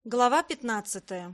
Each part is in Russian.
Глава 15.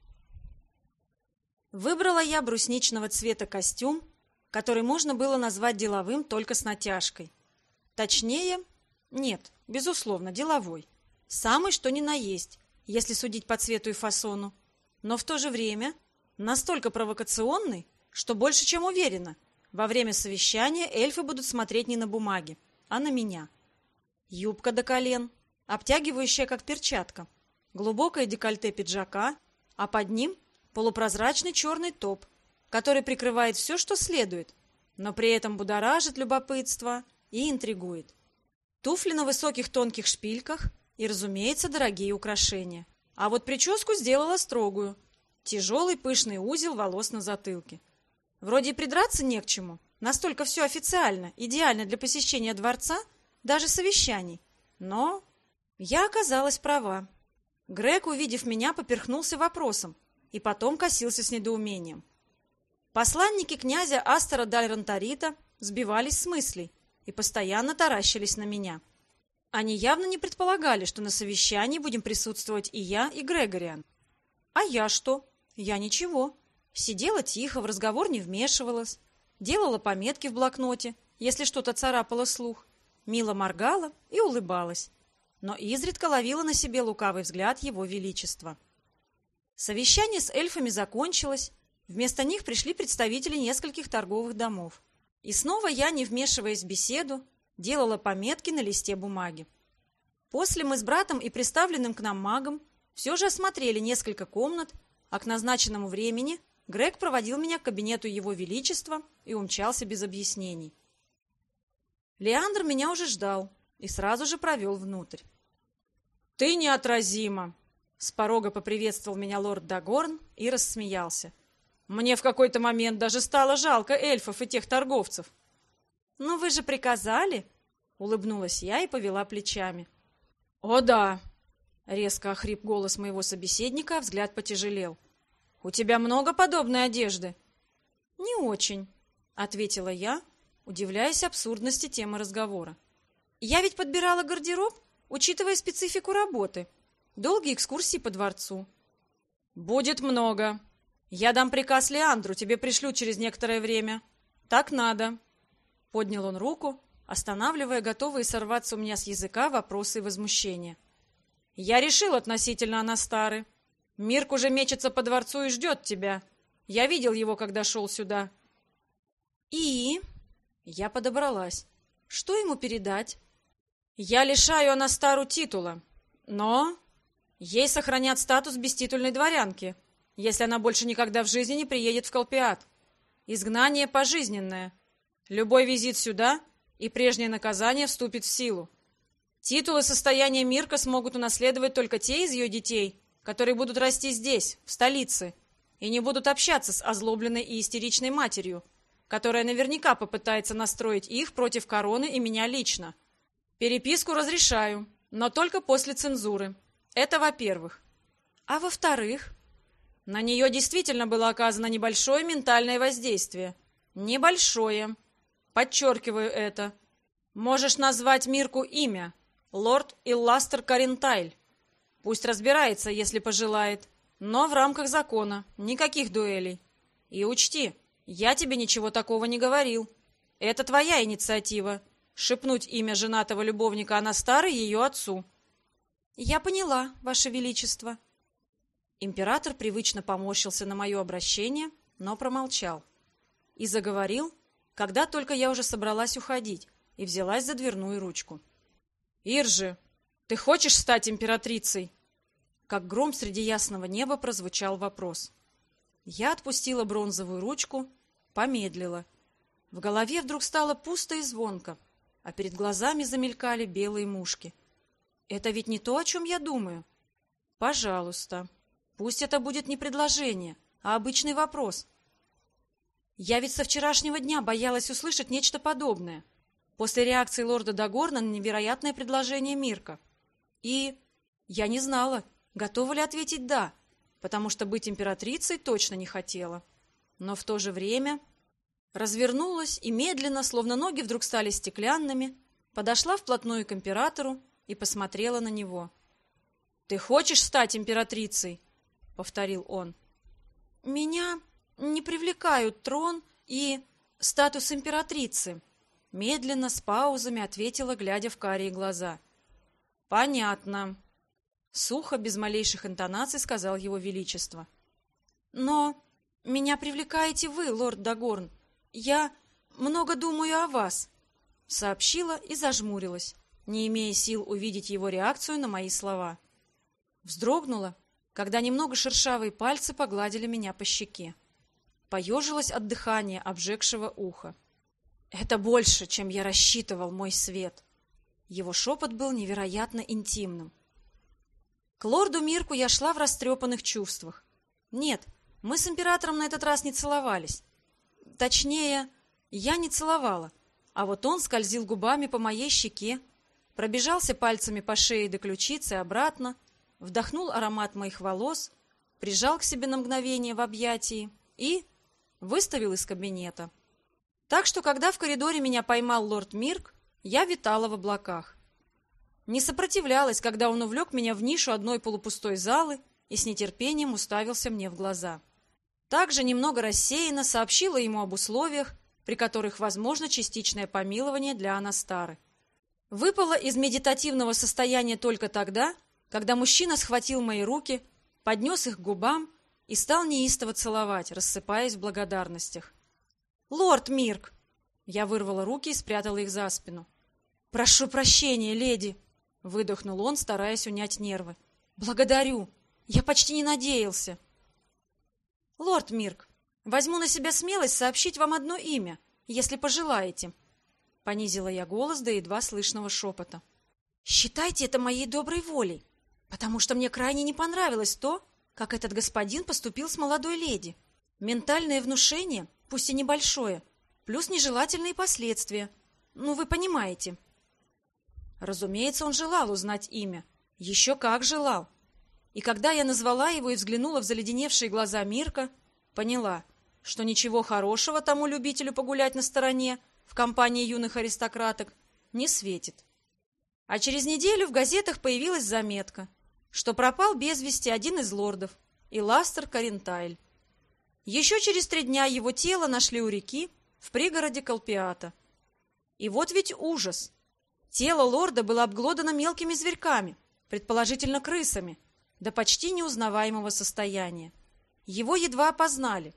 Выбрала я брусничного цвета костюм, который можно было назвать деловым только с натяжкой. Точнее, нет, безусловно, деловой. Самый что ни на есть, если судить по цвету и фасону. Но в то же время настолько провокационный, что больше чем уверена, во время совещания эльфы будут смотреть не на бумаги, а на меня. Юбка до колен, обтягивающая как перчатка. Глубокое декольте пиджака, а под ним полупрозрачный черный топ, который прикрывает все, что следует, но при этом будоражит любопытство и интригует. Туфли на высоких тонких шпильках и, разумеется, дорогие украшения. А вот прическу сделала строгую. Тяжелый пышный узел волос на затылке. Вроде и придраться не к чему, настолько все официально, идеально для посещения дворца, даже совещаний. Но я оказалась права. Грег, увидев меня, поперхнулся вопросом и потом косился с недоумением. Посланники князя Астера Даль-Рантарита сбивались с мыслей и постоянно таращились на меня. Они явно не предполагали, что на совещании будем присутствовать и я, и Грегориан. А я что? Я ничего. Сидела тихо, в разговор не вмешивалась, делала пометки в блокноте, если что-то царапало слух, мило моргала и улыбалась, но изредка ловила на себе лукавый взгляд его величества. Совещание с эльфами закончилось, вместо них пришли представители нескольких торговых домов. И снова я, не вмешиваясь в беседу, делала пометки на листе бумаги. После мы с братом и представленным к нам магом все же осмотрели несколько комнат, а к назначенному времени Грег проводил меня к кабинету его величества и умчался без объяснений. Леандр меня уже ждал и сразу же провел внутрь. «Ты неотразима!» — с порога поприветствовал меня лорд Дагорн и рассмеялся. «Мне в какой-то момент даже стало жалко эльфов и тех торговцев». «Ну вы же приказали!» — улыбнулась я и повела плечами. «О да!» — резко охрип голос моего собеседника, а взгляд потяжелел. «У тебя много подобной одежды?» «Не очень», — ответила я, удивляясь абсурдности темы разговора. «Я ведь подбирала гардероб, учитывая специфику работы. Долгие экскурсии по дворцу». «Будет много. Я дам приказ Леандру, тебе пришлю через некоторое время. Так надо». Поднял он руку, останавливая готовые сорваться у меня с языка вопросы и возмущения. «Я решил относительно Анастары. Мирк уже мечется по дворцу и ждет тебя. Я видел его, когда шел сюда». «И?» Я подобралась. «Что ему передать?» «Я лишаю Анастару титула, но ей сохранят статус беститульной дворянки, если она больше никогда в жизни не приедет в Колпиат. Изгнание пожизненное. Любой визит сюда, и прежнее наказание вступит в силу. Титул и состояние Мирка смогут унаследовать только те из ее детей, которые будут расти здесь, в столице, и не будут общаться с озлобленной и истеричной матерью, которая наверняка попытается настроить их против короны и меня лично. Переписку разрешаю, но только после цензуры. Это во-первых. А во-вторых, на нее действительно было оказано небольшое ментальное воздействие. Небольшое. Подчеркиваю это. Можешь назвать Мирку имя. Лорд Илластер Карентайль. Пусть разбирается, если пожелает. Но в рамках закона. Никаких дуэлей. И учти, я тебе ничего такого не говорил. Это твоя инициатива. Шепнуть имя женатого любовника Анастары ее отцу». «Я поняла, Ваше Величество». Император привычно поморщился на мое обращение, но промолчал. И заговорил, когда только я уже собралась уходить, и взялась за дверную ручку. «Иржи, ты хочешь стать императрицей?» Как гром среди ясного неба прозвучал вопрос. Я отпустила бронзовую ручку, помедлила. В голове вдруг стало пусто и звонко, а перед глазами замелькали белые мушки. Это ведь не то, о чем я думаю. Пожалуйста, пусть это будет не предложение, а обычный вопрос. Я ведь со вчерашнего дня боялась услышать нечто подобное, после реакции лорда Дагорна на невероятное предложение Мирка. И я не знала, готова ли ответить «да», потому что быть императрицей точно не хотела. Но в то же время развернулась и медленно, словно ноги вдруг стали стеклянными, подошла вплотную к императору и посмотрела на него. «Ты хочешь стать императрицей?» — повторил он. «Меня не привлекают трон и статус императрицы», — медленно, с паузами ответила, глядя в карие глаза. «Понятно», — сухо, без малейших интонаций сказал его величество. «Но меня привлекаете вы, лорд Дагорн. Я много думаю о вас», — сообщила и зажмурилась, не имея сил увидеть его реакцию на мои слова. Вздрогнула, когда немного шершавые пальцы погладили меня по щеке. Поежилась от дыхания, обжегшего ухо. «Это больше, чем я рассчитывал, мой свет». Его шепот был невероятно интимным. К лорду Мирку я шла в растрепанных чувствах. Нет, мы с императором на этот раз не целовались. Точнее, я не целовала, а вот он скользил губами по моей щеке, пробежался пальцами по шее до ключицы обратно, вдохнул аромат моих волос, прижал к себе на мгновение в объятии и выставил из кабинета. Так что, когда в коридоре меня поймал лорд Мирк, я витала в облаках. Не сопротивлялась, когда он увлек меня в нишу одной полупустой залы и с нетерпением уставился мне в глаза. Также немного рассеянно сообщила ему об условиях, при которых возможно частичное помилование для Анастары. Выпала из медитативного состояния только тогда, когда мужчина схватил мои руки, поднес их к губам и стал неистово целовать, рассыпаясь в благодарностях. «Лорд Мирк!» Я вырвала руки и спрятала их за спину. «Прошу прощения, леди!» — выдохнул он, стараясь унять нервы. «Благодарю! Я почти не надеялся!» «Лорд Мирк, возьму на себя смелость сообщить вам одно имя, если пожелаете!» Понизила я голос до едва слышного шепота. «Считайте это моей доброй волей, потому что мне крайне не понравилось то, как этот господин поступил с молодой леди. Ментальное внушение, пусть и небольшое, плюс нежелательные последствия. Ну, вы понимаете». Разумеется, он желал узнать имя. Еще как желал. И когда я назвала его и взглянула в заледеневшие глаза Мирка, поняла, что ничего хорошего тому любителю погулять на стороне в компании юных аристократок не светит. А через неделю в газетах появилась заметка, что пропал без вести один из лордов, Иластер Карентайль. Еще через 3 дня его тело нашли у реки в пригороде Колпиата. И вот ведь ужас! Тело лорда было обглодано мелкими зверьками, предположительно крысами, до почти неузнаваемого состояния. Его едва опознали.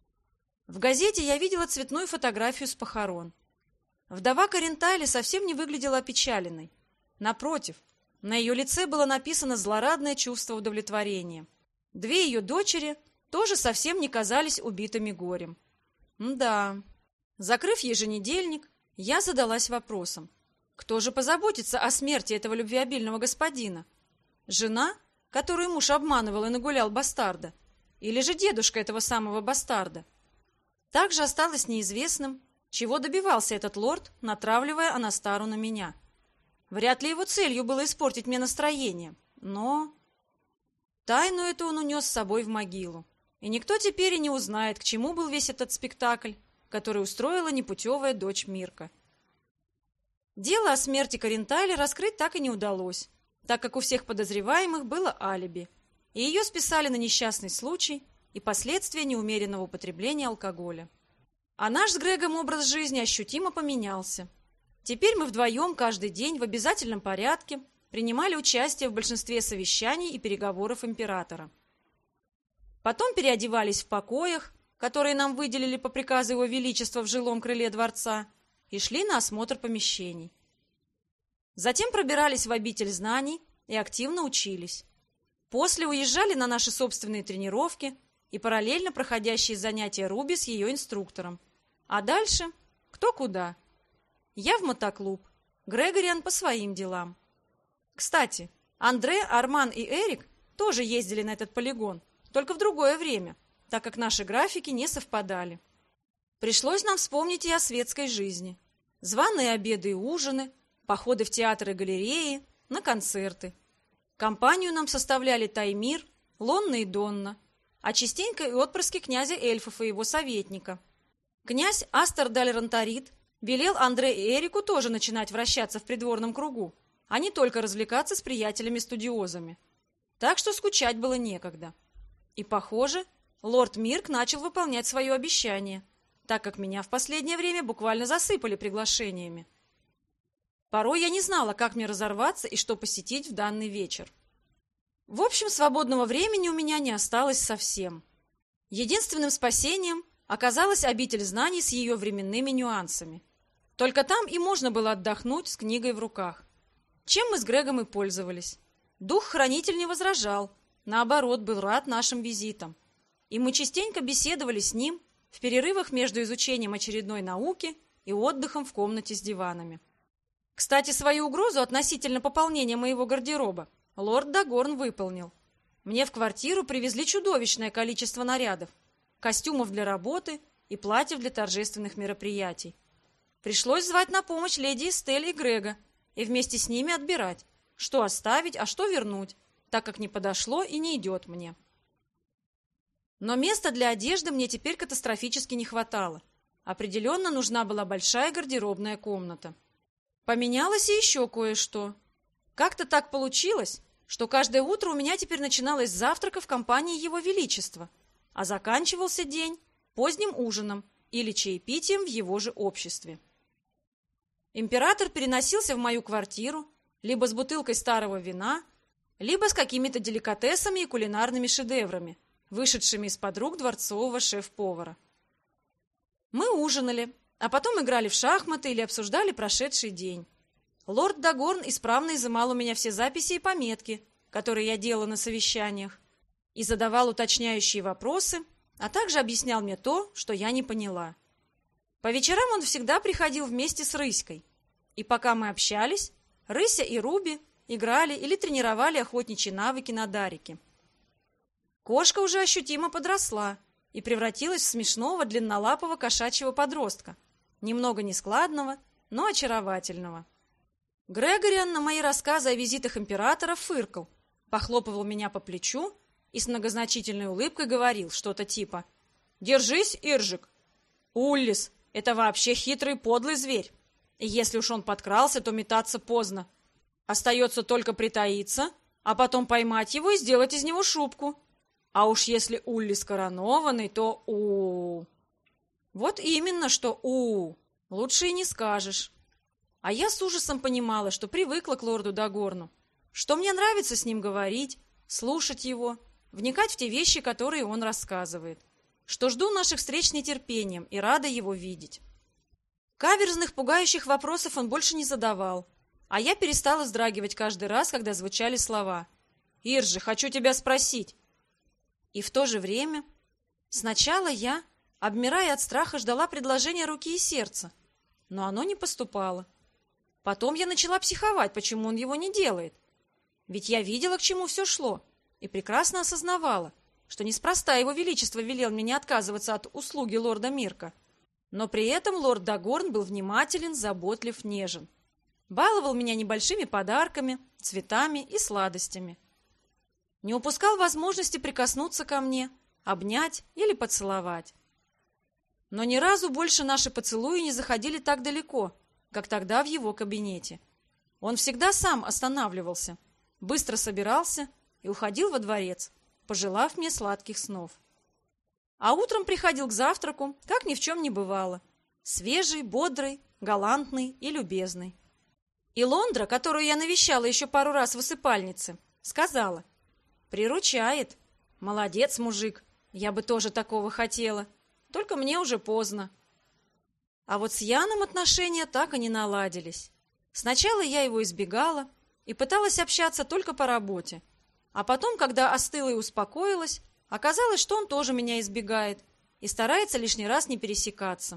В газете я видела цветную фотографию с похорон. Вдова Карентайля совсем не выглядела опечаленной. Напротив, на ее лице было написано злорадное чувство удовлетворения. 2 ее дочери тоже совсем не казались убитыми горем. Да. Закрыв еженедельник, я задалась вопросом: кто же позаботится о смерти этого любвеобильного господина? Жена, которую муж обманывал и нагулял бастарда? Или же дедушка этого самого бастарда? Также осталось неизвестным, чего добивался этот лорд, натравливая Анастару на меня. Вряд ли его целью было испортить мне настроение, но... Тайну эту он унес с собой в могилу, и никто теперь и не узнает, к чему был весь этот спектакль, который устроила непутевая дочь Мирка. Дело о смерти Карентайля раскрыть так и не удалось, так как у всех подозреваемых было алиби, и ее списали на несчастный случай и последствия неумеренного употребления алкоголя. А наш с Грегом образ жизни ощутимо поменялся. Теперь мы вдвоем каждый день в обязательном порядке принимали участие в большинстве совещаний и переговоров императора. Потом переодевались в покоях, которые нам выделили по приказу Его Величества в жилом крыле дворца, и шли на осмотр помещений. Затем пробирались в обитель знаний и активно учились. После уезжали на наши собственные тренировки и параллельно проходящие занятия Руби с ее инструктором. А дальше кто куда. Я в мотоклуб, Грегориан по своим делам. Кстати, Андре, Арман и Эрик тоже ездили на этот полигон, только в другое время, так как наши графики не совпадали. Пришлось нам вспомнить и о светской жизни. Званые обеды и ужины, походы в театры и галереи, на концерты. Компанию нам составляли Таймир, Лонна и Донна, а частенько и отпрыски князя эльфов и его советника. Князь Астер Даль-Ронтарит велел Андре и Эрику тоже начинать вращаться в придворном кругу, а не только развлекаться с приятелями-студиозами. так что скучать было некогда. И, похоже, лорд Мирк начал выполнять свое обещание, так как меня в последнее время буквально засыпали приглашениями. Порой я не знала, как мне разорваться и что посетить в данный вечер. В общем, свободного времени у меня не осталось совсем. Единственным спасением оказалась обитель знаний с ее временными нюансами. Только там и можно было отдохнуть с книгой в руках. Чем мы с Грегом и пользовались. Дух-хранитель не возражал, наоборот, был рад нашим визитам. И мы частенько беседовали с ним в перерывах между изучением очередной науки и отдыхом в комнате с диванами. Кстати, свою угрозу относительно пополнения моего гардероба лорд Дагорн выполнил. Мне в квартиру привезли чудовищное количество нарядов, костюмов для работы и платьев для торжественных мероприятий. Пришлось звать на помощь леди Эстель и Грега и вместе с ними отбирать, что оставить, а что вернуть, так как не подошло и не идет мне. Но места для одежды мне теперь катастрофически не хватало. Определенно нужна была большая гардеробная комната. Поменялось и еще кое-что. Как-то так получилось, что каждое утро у меня теперь начиналось с завтрака в компании Его Величества, а заканчивался день поздним ужином или чаепитием в его же обществе. Император переносился в мою квартиру либо с бутылкой старого вина, либо с какими-то деликатесами и кулинарными шедеврами, вышедшими из-под рук дворцового шеф-повара. Мы ужинали, а потом играли в шахматы или обсуждали прошедший день. Лорд Дагорн исправно изымал у меня все записи и пометки, которые я делала на совещаниях, и задавал уточняющие вопросы, а также объяснял мне то, что я не поняла. По вечерам он всегда приходил вместе с Рыськой, и пока мы общались, Рыся и Руби играли или тренировали охотничьи навыки на Дарике. Кошка уже ощутимо подросла и превратилась в смешного длиннолапого кошачьего подростка, немного нескладного, но очаровательного. Грегориан на мои рассказы о визитах императора фыркал, похлопывал меня по плечу и с многозначительной улыбкой говорил что-то типа: «Держись, Иржик! Уллис — это вообще хитрый подлый зверь, и если уж он подкрался, то метаться поздно. Остается только притаиться, а потом поймать его и сделать из него шубку. А уж если Уллис коронованный, то Вот именно, что лучше и не скажешь. А я с ужасом понимала, что привыкла к лорду Дагорну, что мне нравится с ним говорить, слушать его, вникать в те вещи, которые он рассказывает, что жду наших встреч с нетерпением и рада его видеть. Каверзных, пугающих вопросов он больше не задавал, а я перестала вздрагивать каждый раз, когда звучали слова: «Иржи, хочу тебя спросить». И в то же время сначала я, обмирая от страха, ждала предложения руки и сердца, но оно не поступало. Потом я начала психовать, почему он его не делает. Ведь я видела, к чему все шло, и прекрасно осознавала, что неспроста его величество велел мне не отказываться от услуги лорда Мирка. Но при этом лорд Дагорн был внимателен, заботлив, нежен. Баловал меня небольшими подарками, цветами и сладостями. Не упускал возможности прикоснуться ко мне, обнять или поцеловать. Но ни разу больше наши поцелуи не заходили так далеко, как тогда в его кабинете. Он всегда сам останавливался, быстро собирался и уходил во дворец, пожелав мне сладких снов. А утром приходил к завтраку, как ни в чем не бывало, свежий, бодрый, галантный и любезный. И Лондра, которую я навещала еще пару раз в усыпальнице, сказала: «Приручает. Молодец, мужик, я бы тоже такого хотела, только мне уже поздно». А вот с Яном отношения так и не наладились. Сначала я его избегала и пыталась общаться только по работе, а потом, когда остыла и успокоилась, оказалось, что он тоже меня избегает и старается лишний раз не пересекаться.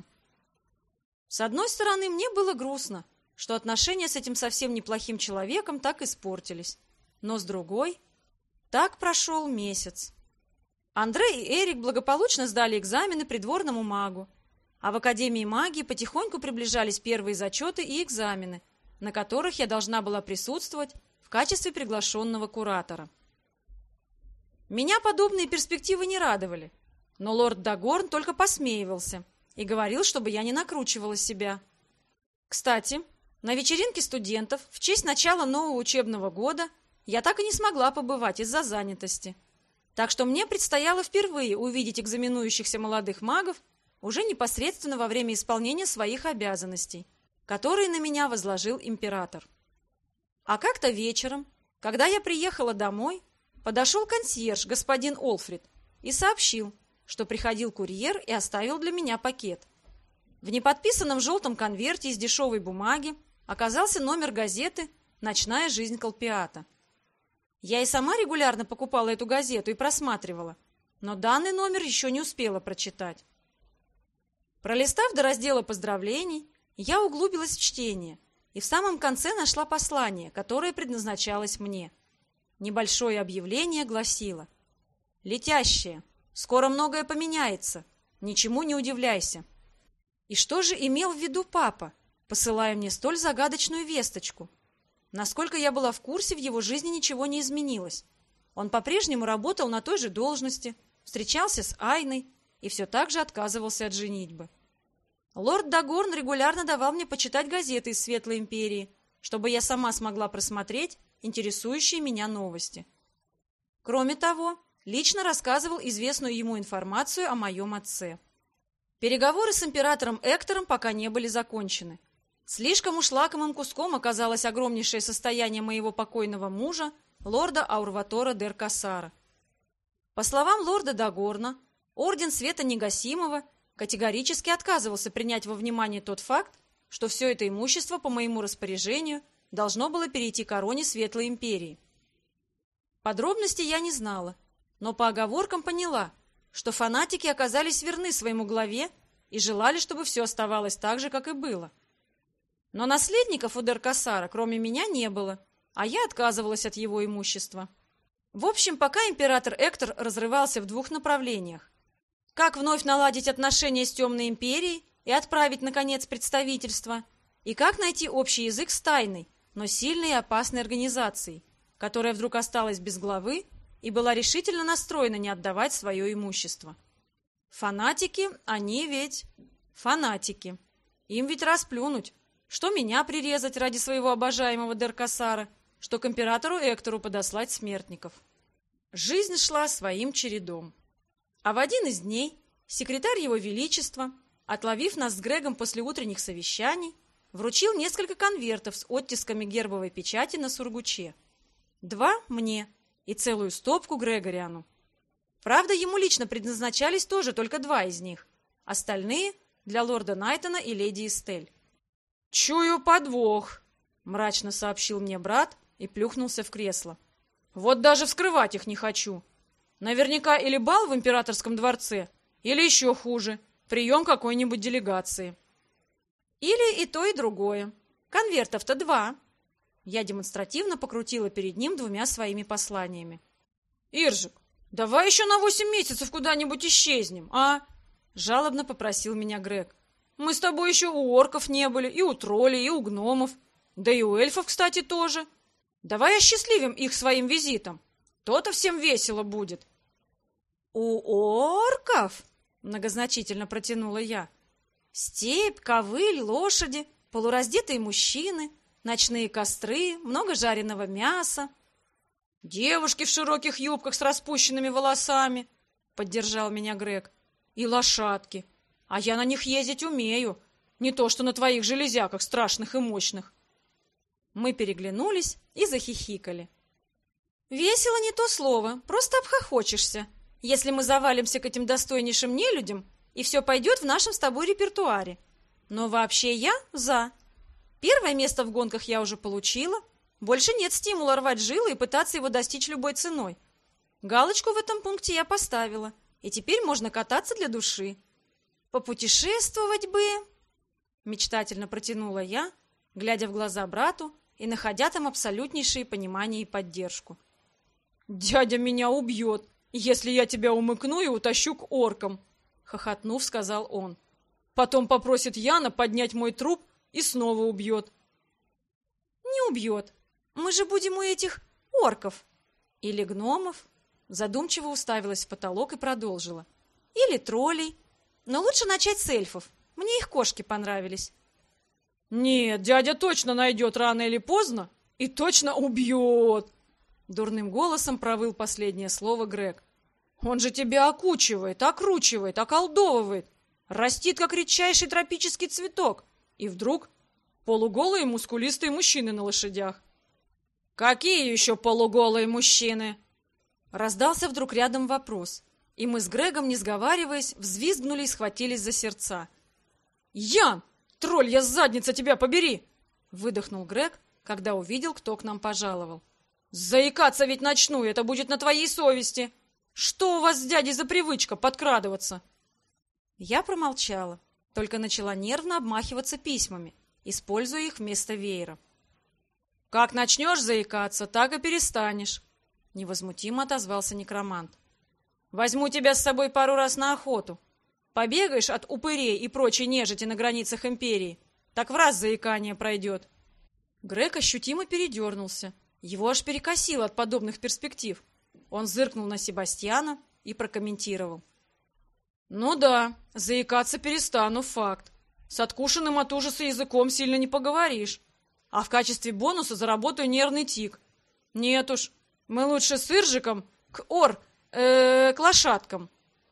С одной стороны, мне было грустно, что отношения с этим совсем неплохим человеком так испортились, но с другой, так прошел месяц. Андрей и Эрик благополучно сдали экзамены придворному магу, а в Академии магии потихоньку приближались первые зачеты и экзамены, на которых я должна была присутствовать в качестве приглашенного куратора. Меня подобные перспективы не радовали, но лорд Дагорн только посмеивался и говорил, чтобы я не накручивала себя. Кстати, на вечеринке студентов в честь начала нового учебного года я так и не смогла побывать из-за занятости. Так что мне предстояло впервые увидеть экзаменующихся молодых магов уже непосредственно во время исполнения своих обязанностей, которые на меня возложил император. А как-то вечером, когда я приехала домой, подошел консьерж, господин Олфрид, и сообщил, что приходил курьер и оставил для меня пакет. В неподписанном желтом конверте из дешевой бумаги оказался номер газеты «Ночная жизнь Колпиата». Я и сама регулярно покупала эту газету и просматривала, но данный номер еще не успела прочитать. Пролистав до раздела поздравлений, я углубилась в чтение и в самом конце нашла послание, которое предназначалось мне. Небольшое объявление гласило: «Летящее, скоро многое поменяется, ничему не удивляйся». И что же имел в виду папа, посылая мне столь загадочную весточку? Насколько я была в курсе, в его жизни ничего не изменилось. Он по-прежнему работал на той же должности, встречался с Айной и все так же отказывался от женитьбы. Лорд Дагорн регулярно давал мне почитать газеты из Светлой Империи, чтобы я сама смогла просмотреть интересующие меня новости. Кроме того, лично рассказывал известную ему информацию о моем отце. Переговоры с императором Эктором пока не были закончены. Слишком уж лакомым куском оказалось огромнейшее состояние моего покойного мужа, лорда Аурватора дер Кассара. По словам лорда Дагорна, орден Света Негасимого категорически отказывался принять во внимание тот факт, что все это имущество по моему распоряжению должно было перейти короне Светлой Империи. Подробностей я не знала, но по оговоркам поняла, что фанатики оказались верны своему главе и желали, чтобы все оставалось так же, как и было. Но наследников у дер Кассара, кроме меня, не было, а я отказывалась от его имущества. В общем, пока император Эктор разрывался в двух направлениях: как вновь наладить отношения с Темной Империей и отправить, наконец, представительство, и как найти общий язык с тайной, но сильной и опасной организацией, которая вдруг осталась без главы и была решительно настроена не отдавать свое имущество. Фанатики, они ведь фанатики. Им ведь расплюнуть, что меня прирезать ради своего обожаемого дер Кассара, что к императору Эктору подослать смертников. Жизнь шла своим чередом. А в один из дней секретарь Его Величества, отловив нас с Грегом после утренних совещаний, вручил несколько конвертов с оттисками гербовой печати на сургуче. 2 мне и целую стопку Грегориану. Правда, ему лично предназначались тоже только 2 из них, остальные для лорда Найтона и леди Эстель. «Чую подвох», — мрачно сообщил мне брат и плюхнулся в кресло. «Вот даже вскрывать их не хочу. Наверняка или бал в императорском дворце, или еще хуже, прием какой-нибудь делегации». «Или и то, и другое. Конвертов-то 2». Я демонстративно покрутила перед ним 2 своими посланиями. «Иржик, давай еще на 8 месяцев куда-нибудь исчезнем, а?» — жалобно попросил меня Грег. «Мы с тобой еще у орков не были, и у троллей, и у гномов. Да и у эльфов, кстати, тоже. Давай осчастливим их своим визитом. То-то всем весело будет». «У орков?» — многозначительно протянула я. «Степь, ковыль, лошади, полураздетые мужчины, ночные костры, много жареного мяса». «Девушки в широких юбках с распущенными волосами», — поддержал меня Грег. «И лошадки. А я на них ездить умею, не то что на твоих железяках страшных и мощных». Мы переглянулись и захихикали. «Весело не то слово, просто обхохочешься, если мы завалимся к этим достойнейшим нелюдям, и все пойдет в нашем с тобой репертуаре. Но вообще я за. Первое место в гонках я уже получила, больше нет стимула рвать жилы и пытаться его достичь любой ценой. Галочку в этом пункте я поставила, и теперь можно кататься для души. Попутешествовать бы...» Мечтательно протянула я, глядя в глаза брату и находя там абсолютнейшее понимание и поддержку. «Дядя меня убьет, если я тебя умыкну и утащу к оркам», — хохотнув, сказал он. «Потом попросит Яна поднять мой труп и снова убьет». «Не убьет. Мы же будем у этих орков. Или гномов». Задумчиво уставилась в потолок и продолжила. «Или троллей. Но лучше начать с эльфов. Мне их кошки понравились». «Нет, дядя точно найдет рано или поздно и точно убьет», Дурным голосом провыл последнее слово Грег. «Он же тебя окучивает, окручивает, околдовывает, растит, как редчайший тропический цветок. И вдруг полуголые мускулистые мужчины на лошадях». «Какие еще полуголые мужчины?» Раздался вдруг рядом вопрос, и мы с Грегом, не сговариваясь, взвизгнули и схватились за сердца. «Ян! Троллья задница, тебя побери!» выдохнул Грег, когда увидел, кто к нам пожаловал. «Заикаться ведь начну, это будет на твоей совести! Что у вас с дядей за привычка подкрадываться?» Я промолчала, только начала нервно обмахиваться письмами, используя их вместо веера. «Как начнешь заикаться, так и перестанешь», — невозмутимо отозвался некромант. «Возьму тебя с собой пару раз на охоту. Побегаешь от упырей и прочей нежити на границах империи, так в раз заикание пройдет». Грег ощутимо передернулся. Его аж перекосило от подобных перспектив. Он зыркнул на Себастьяна и прокомментировал. «Ну да, заикаться перестану, факт. С откушенным от ужаса языком сильно не поговоришь. А в качестве бонуса заработаю нервный тик. Нет уж, мы лучше с Иржиком к лошадкам».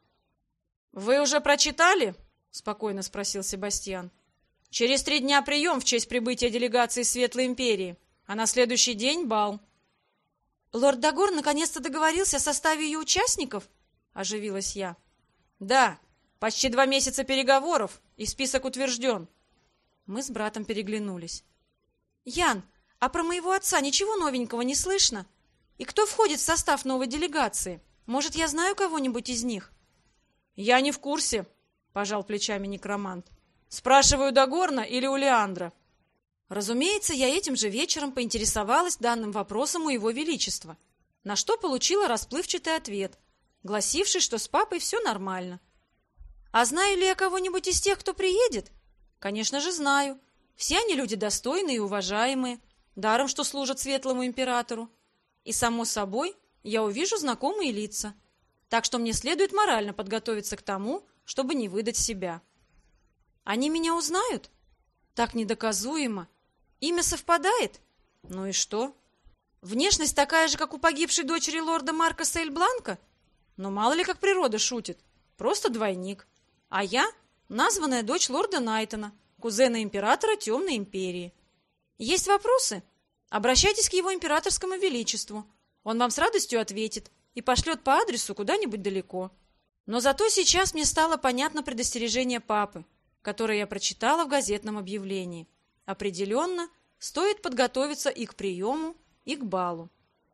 «Вы уже прочитали?» — спокойно спросил Себастьян. «Через 3 дня прием в честь прибытия делегации Светлой Империи, а на следующий день бал». «Лорд Дагор наконец-то договорился о составе ее участников?» — оживилась я. «Да, почти 2 месяца переговоров, и список утвержден». Мы с братом переглянулись. «Ян, а про моего отца ничего новенького не слышно? И кто входит в состав новой делегации? Может, я знаю кого-нибудь из них?» «Я не в курсе», — пожал плечами некромант. «Спрашиваю Дагорна или у Леандра». Разумеется, я этим же вечером поинтересовалась данным вопросом у Его Величества, на что получила расплывчатый ответ, гласивший, что с папой все нормально. А знаю ли я кого-нибудь из тех, кто приедет? Конечно же, знаю. Все они люди достойные и уважаемые, даром что служат светлому императору. И, само собой, я увижу знакомые лица. Так что мне следует морально подготовиться к тому, чтобы не выдать себя. Они меня узнают? Так недоказуемо. Имя совпадает? Ну и что? Внешность такая же, как у погибшей дочери лорда Марка Сейль-Бланка? Но мало ли как природа шутит. Просто двойник. А я — названная дочь лорда Найтона, кузена императора Темной Империи. Есть вопросы? Обращайтесь к его императорскому величеству. Он вам с радостью ответит и пошлет по адресу куда-нибудь далеко. Но зато сейчас мне стало понятно предостережение папы, которое я прочитала в газетном объявлении. Определенно, стоит подготовиться и к приему, и к балу.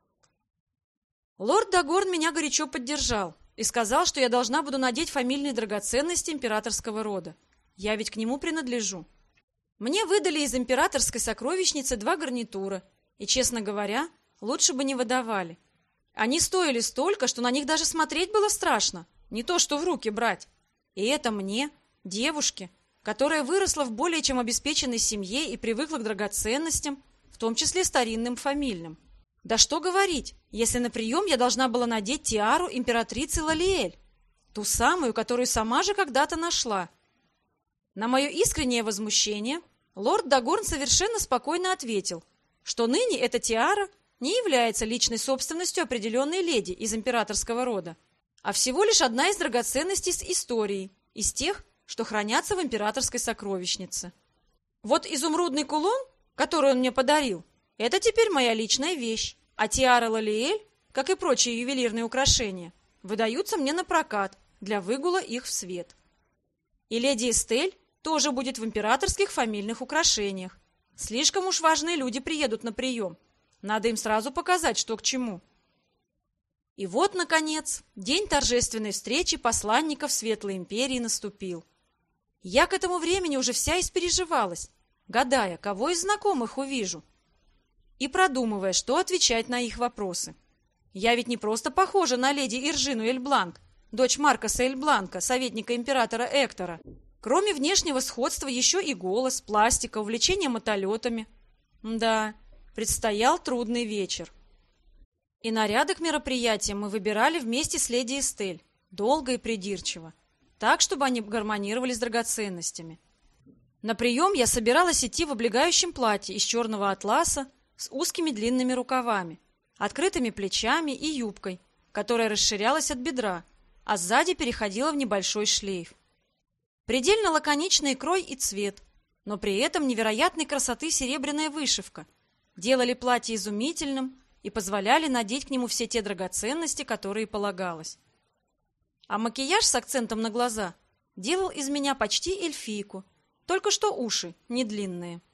Лорд Дагорн меня горячо поддержал и сказал, что я должна буду надеть фамильные драгоценности императорского рода. Я ведь к нему принадлежу. Мне выдали из императорской сокровищницы 2 гарнитура, и, честно говоря, лучше бы не выдавали. Они стоили столько, что на них даже смотреть было страшно, не то что в руки брать. И это мне, девушке, которая выросла в более чем обеспеченной семье и привыкла к драгоценностям, в том числе старинным фамильным. Да что говорить, если на прием я должна была надеть тиару императрицы Лалиэль, ту самую, которую сама же когда-то нашла. На мое искреннее возмущение лорд Дагорн совершенно спокойно ответил, что ныне эта тиара не является личной собственностью определенной леди из императорского рода, а всего лишь одна из драгоценностей с историей, из тех, что хранятся в императорской сокровищнице. Вот изумрудный кулон, который он мне подарил, это теперь моя личная вещь, а тиара Лалиэль, как и прочие ювелирные украшения, выдаются мне на прокат для выгула их в свет. И леди Эстель тоже будет в императорских фамильных украшениях. Слишком уж важные люди приедут на прием. Надо им сразу показать, что к чему. И вот, наконец, день торжественной встречи посланников Светлой Империи наступил. Я к этому времени уже вся испереживалась, гадая, кого из знакомых увижу, и продумывая, что отвечать на их вопросы. Я ведь не просто похожа на леди Иржину Эльбланк, дочь Маркоса Эльбланка, советника императора Эктора. Кроме внешнего сходства еще и голос, пластика, увлечение мотолетами. Да, предстоял трудный вечер. И наряды к мероприятиям мы выбирали вместе с леди Эстель, долго и придирчиво, так, чтобы они гармонировали с драгоценностями. На прием я собиралась идти в облегающем платье из черного атласа с узкими длинными рукавами, открытыми плечами и юбкой, которая расширялась от бедра, а сзади переходила в небольшой шлейф. Предельно лаконичный крой и цвет, но при этом невероятной красоты серебряная вышивка делали платье изумительным и позволяли надеть к нему все те драгоценности, которые полагалось. А макияж с акцентом на глаза делал из меня почти эльфийку, только что уши не длинные.